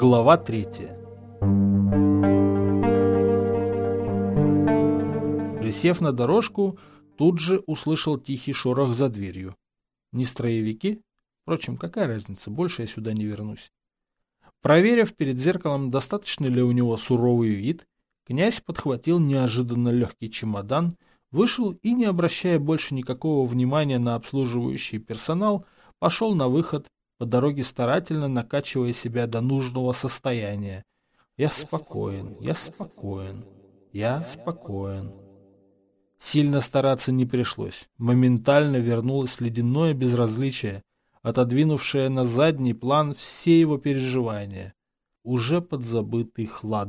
Глава 3. Присев на дорожку, тут же услышал тихий шорох за дверью. Не строевики? Впрочем, какая разница, больше я сюда не вернусь. Проверив перед зеркалом, достаточно ли у него суровый вид, князь подхватил неожиданно легкий чемодан, вышел и, не обращая больше никакого внимания на обслуживающий персонал, пошел на выход, по дороге старательно накачивая себя до нужного состояния. Я спокоен, я спокоен, я спокоен. Сильно стараться не пришлось. Моментально вернулось ледяное безразличие, отодвинувшее на задний план все его переживания. Уже подзабытый хлад.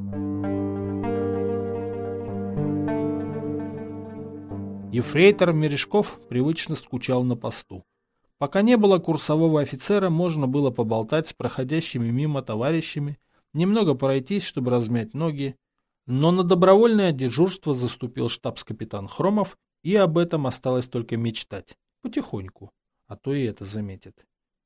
Ефрейтор Мережков привычно скучал на посту. Пока не было курсового офицера, можно было поболтать с проходящими мимо товарищами, немного пройтись, чтобы размять ноги. Но на добровольное дежурство заступил штабс-капитан Хромов, и об этом осталось только мечтать. Потихоньку, а то и это заметит.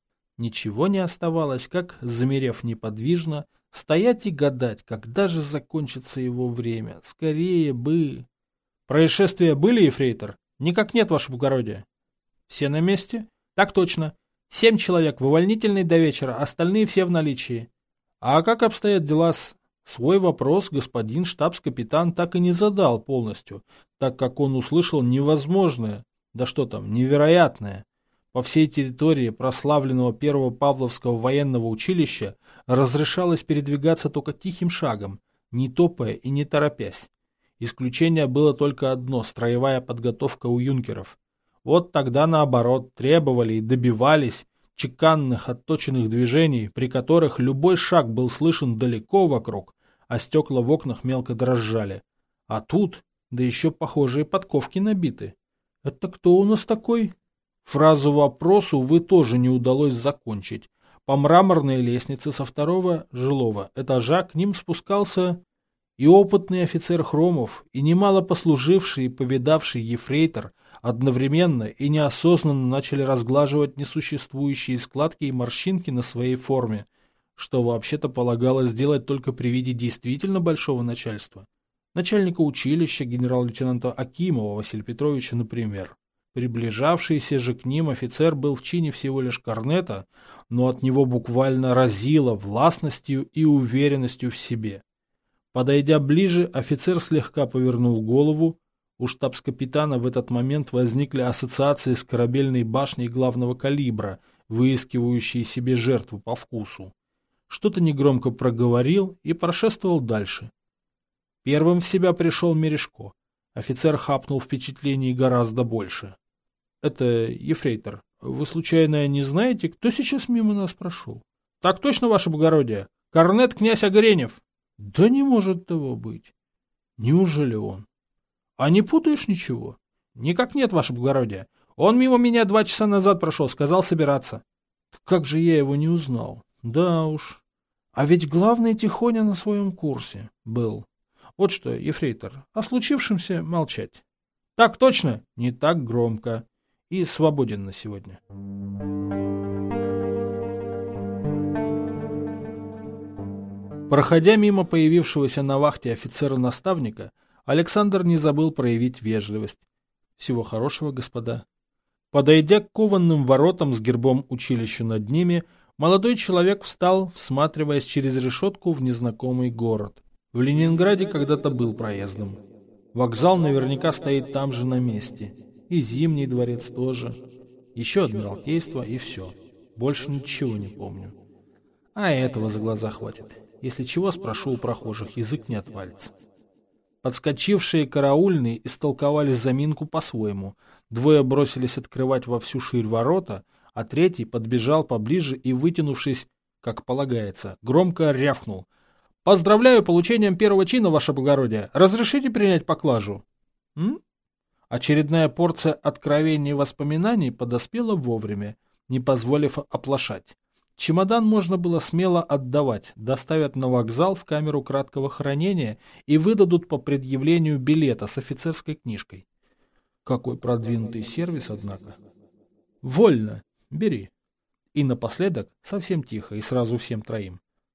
Ничего не оставалось, как, замерев неподвижно, стоять и гадать, когда же закончится его время. Скорее бы... Происшествия были, ефрейтор? Никак нет, ваше благородие. Все на месте? Так точно. 7 человек в увольнительной до вечера, остальные все в наличии. А как обстоят дела с... Свой вопрос господин штабс-капитан так и не задал полностью, так как он услышал невозможное, да что там, невероятное. По всей территории прославленного Первого Павловского военного училища разрешалось передвигаться только тихим шагом, не топая и не торопясь. Исключение было только одно – строевая подготовка у юнкеров. Вот тогда, наоборот, требовали и добивались чеканных, отточенных движений, при которых любой шаг был слышен далеко вокруг, а стекла в окнах мелко дрожали. А тут, да еще похожие подковки набиты. Это кто у нас такой? Фразу вопросу, увы, тоже не удалось закончить. По мраморной лестнице со второго жилого этажа к ним спускался и опытный офицер Хромов, и немало послуживший и повидавший ефрейтор, одновременно и неосознанно начали разглаживать несуществующие складки и морщинки на своей форме, что вообще-то полагалось сделать только при виде действительно большого начальства. Начальника училища генерал-лейтенанта Акимова Василия Петровича, например. Приближавшийся же к ним офицер был в чине всего лишь корнета, но от него буквально разило властностью и уверенностью в себе. Подойдя ближе, офицер слегка повернул голову. У штабс-капитана в этот момент возникли ассоциации с корабельной башней главного калибра, выискивающей себе жертву по вкусу. Что-то негромко проговорил и прошествовал дальше. Первым в себя пришел Мережко. Офицер хапнул впечатлений гораздо больше. — Это ефрейтор. Вы случайно не знаете, кто сейчас мимо нас прошел? — Так точно, ваше благородие. Корнет князь Огренев. — Да не может того быть. Неужели он? — А не путаешь ничего? — Никак нет, ваше благородие. Он мимо меня 2 часа назад прошел, сказал собираться. — Как же я его не узнал? Да уж. А ведь главный тихоня на своем курсе был. Вот что, ефрейтор, о случившемся молчать. — Так точно, не так громко. И свободен на сегодня. Проходя мимо появившегося на вахте офицера-наставника, Александр не забыл проявить вежливость. Всего хорошего, господа. Подойдя к кованым воротам с гербом училища над ними, молодой человек встал, всматриваясь через решетку в незнакомый город. В Ленинграде когда-то был проездом. Вокзал наверняка стоит там же на месте. И Зимний дворец тоже. Еще Адмиралтейство и все. Больше ничего не помню. А этого за глаза хватит. Если чего, спрошу у прохожих, язык не отвалится. Подскочившие караульные истолковали заминку по-своему. 2 бросились открывать во всю ширь ворота, а 3 подбежал поближе и, вытянувшись, как полагается, громко рявкнул. «Поздравляю получением 1-го чина, ваше благородие! Разрешите принять поклажу?» Очередная порция откровений и воспоминаний подоспела вовремя, не позволив оплошать. Чемодан можно было смело отдавать, доставят на вокзал в камеру краткого хранения и выдадут по предъявлению билета с офицерской книжкой. Какой продвинутый сервис, однако. Вольно, бери. И напоследок, совсем тихо и сразу всем 3.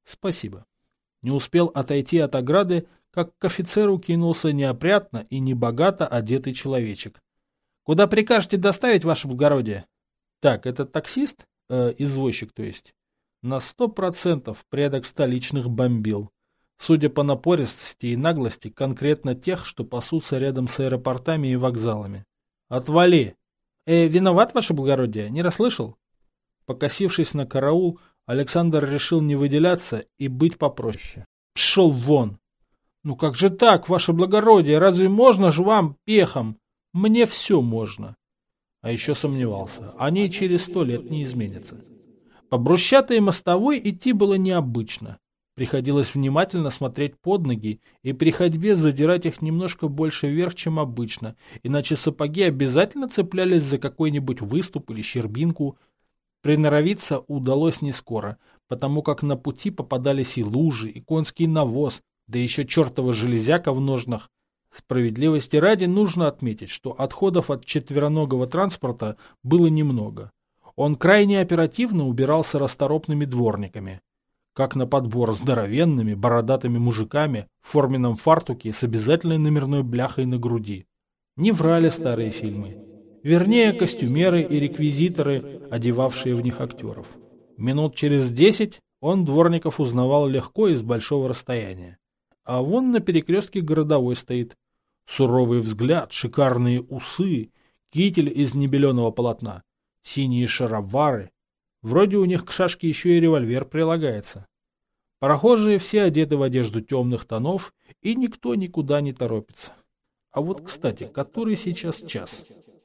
Спасибо. Не успел отойти от ограды, как к офицеру кинулся неопрятно и небогато одетый человечек. Куда прикажете доставить, ваше благородие? Так, это таксист? Извозчик, то есть. На 100% предок столичных бомбил. Судя по напористости и наглости, конкретно тех, что пасутся рядом с аэропортами и вокзалами. Отвали! Виноват, ваше благородие, не расслышал? Покосившись на караул, Александр решил не выделяться и быть попроще. Пшел вон! Ну как же так, ваше благородие, разве можно же вам пехом? Мне все можно. А еще сомневался, они через 100 лет не изменятся. По брусчатой мостовой идти было необычно. Приходилось внимательно смотреть под ноги и при ходьбе задирать их немножко больше вверх, чем обычно, иначе сапоги обязательно цеплялись за какой-нибудь выступ или щербинку. Приноровиться удалось не скоро, потому как на пути попадались и лужи, и конский навоз, да еще чертова железяка в ножнах. Справедливости ради нужно отметить, что отходов от четвероногого транспорта было немного. Он крайне оперативно убирался расторопными дворниками. Как на подбор здоровенными, бородатыми мужиками в форменном фартуке с обязательной номерной бляхой на груди. Не врали старые фильмы. Вернее, костюмеры и реквизиторы, одевавшие в них актеров. Минут через 10 он дворников узнавал легко и с большого расстояния. А вон на перекрестке городовой стоит. Суровый взгляд, шикарные усы, китель из небеленого полотна, синие шаровары. Вроде у них к шашке еще и револьвер прилагается. Прохожие все одеты в одежду темных тонов, и никто никуда не торопится. А вот, кстати, который сейчас час?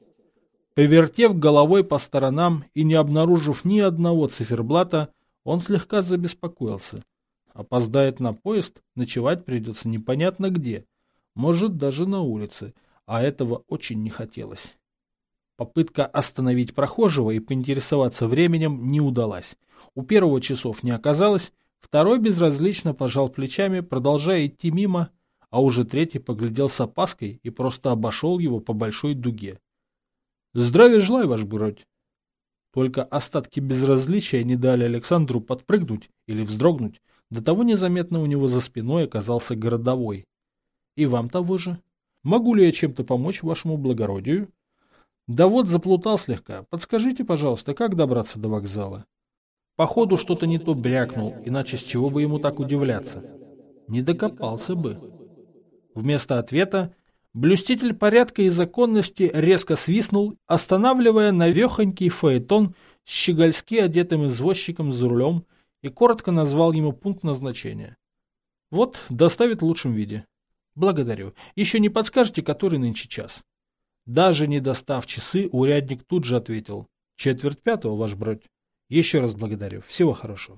Повертев головой по сторонам и не обнаружив ни одного циферблата, он слегка забеспокоился. Опоздает на поезд, ночевать придется непонятно где, может даже на улице, а этого очень не хотелось. Попытка остановить прохожего и поинтересоваться временем не удалась. У первого часов не оказалось, второй безразлично пожал плечами, продолжая идти мимо, а уже третий поглядел с опаской и просто обошел его по большой дуге. «Здравия желаю, ваш бродь!» Только остатки безразличия не дали Александру подпрыгнуть или вздрогнуть, до того незаметно у него за спиной оказался городовой. «И вам того же. Могу ли я чем-то помочь вашему благородию?» «Да вот заплутал слегка. Подскажите, пожалуйста, как добраться до вокзала?» Походу что-то не то брякнул, иначе с чего бы ему так удивляться? Не докопался бы. Вместо ответа блюститель порядка и законности резко свистнул, останавливая навехонький фаэтон с щегольски одетым извозчиком за рулем, и коротко назвал ему пункт назначения. «Вот, доставит в лучшем виде». «Благодарю. Еще не подскажете, который нынче час?» Даже не достав часы, урядник тут же ответил: 4:45, ваш бродь. Еще раз благодарю. Всего хорошего.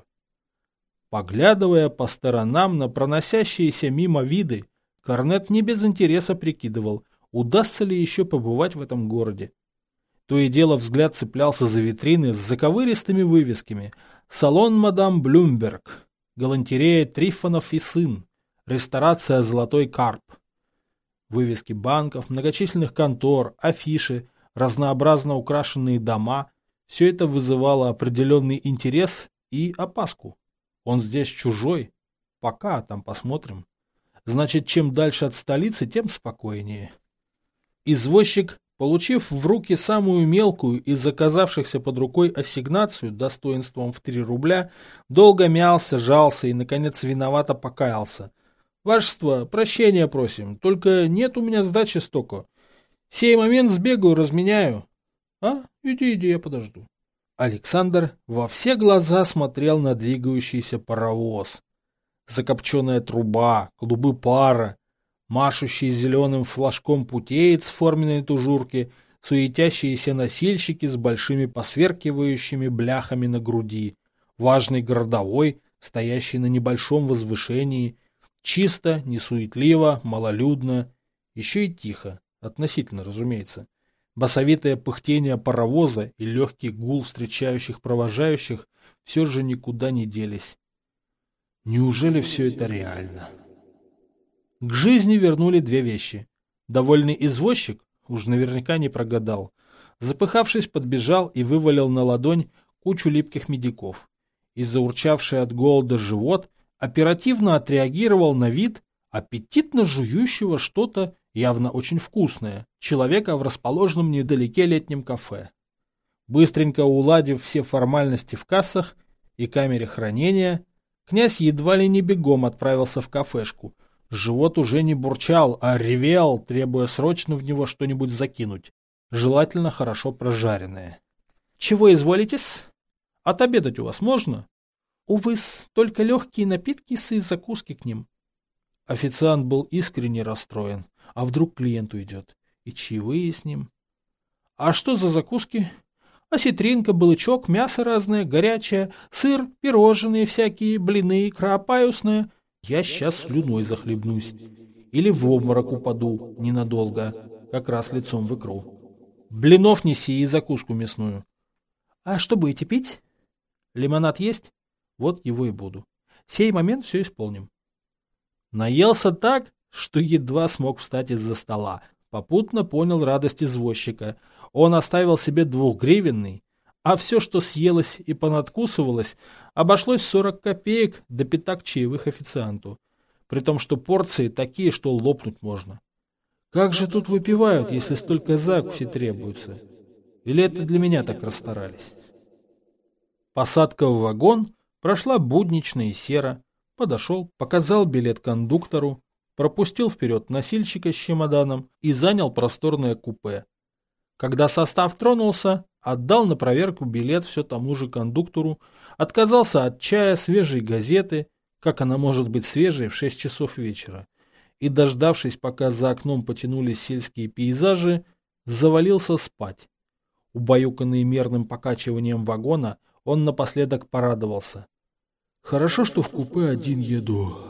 Поглядывая по сторонам на проносящиеся мимо виды, Корнет не без интереса прикидывал, удастся ли еще побывать в этом городе. То и дело взгляд цеплялся за витрины с заковыристыми вывесками: «Салон мадам Блюмберг», «Галантерея Трифонов и сын», «Ресторация Золотой Карп». Вывески банков, многочисленных контор, афиши, разнообразно украшенные дома – все это вызывало определенный интерес и опаску. Он здесь чужой. Пока, там посмотрим. Значит, чем дальше от столицы, тем спокойнее. Извозчик, получив в руки самую мелкую из заказавшихся под рукой ассигнацию достоинством в 3 рубля, долго мялся, жался и, наконец, виновато покаялся. «Вашество, прощения просим, только нет у меня сдачи столько. Сей момент сбегаю, разменяю». «А, иди, я подожду». Александр во все глаза смотрел на двигающийся паровоз. Закопченная труба, клубы пара, машущий зеленым флажком путеец в форменной тужурке, суетящиеся носильщики с большими посверкивающими бляхами на груди, важный городовой, стоящий на небольшом возвышении. Чисто, несуетливо, малолюдно, еще и тихо, относительно, разумеется. Басовитое пыхтение паровоза и легкий гул встречающих провожающих все же никуда не делись. Неужели все это реально? К жизни вернули 2 вещи. Довольный извозчик, уж наверняка не прогадал, запыхавшись, подбежал и вывалил на ладонь кучу липких медиков. И заурчавший от голода живот оперативно отреагировал на вид аппетитно жующего что-то явно очень вкусное человека в расположенном недалеке летнем кафе. Быстренько уладив все формальности в кассах и камере хранения, князь едва ли не бегом отправился в кафешку. Живот уже не бурчал, а ревел, требуя срочно в него что-нибудь закинуть, желательно хорошо прожаренное. «Чего изволитесь? Отобедать у вас можно?» «Увы, только легкие напитки и закуски к ним». Официант был искренне расстроен. А вдруг клиент уйдет? И чаевые с ним. «А что за закуски?» «Осетринка, балычок, мясо разное, горячее, сыр, пирожные всякие, блины, икра паюсная. Я сейчас слюной захлебнусь. Или в обморок упаду ненадолго, как раз лицом в икру. Блинов неси и закуску мясную». «А что будете пить?» «Лимонад есть? Вот его и буду. Сей момент все исполним». Наелся так, что едва смог встать из-за стола. Попутно понял радость извозчика. Он оставил себе 2-гривенный, а все, что съелось и понадкусывалось, обошлось 40 копеек до пятак чаевых официанту. При том, что порции такие, что лопнуть можно. Как же тут выпивают, если столько закуси требуется? Или это для меня так расстарались? Посадка в вагон прошла буднично и серо. Подошел, показал билет кондуктору, пропустил вперед носильщика с чемоданом и занял просторное купе. Когда состав тронулся, отдал на проверку билет все тому же кондуктору, отказался от чая, свежей газеты, как она может быть свежей в 6 часов вечера, и, дождавшись, пока за окном потянулись сельские пейзажи, завалился спать. Убаюканный мерным покачиванием вагона, он напоследок порадовался. «Хорошо, что в купе один еду».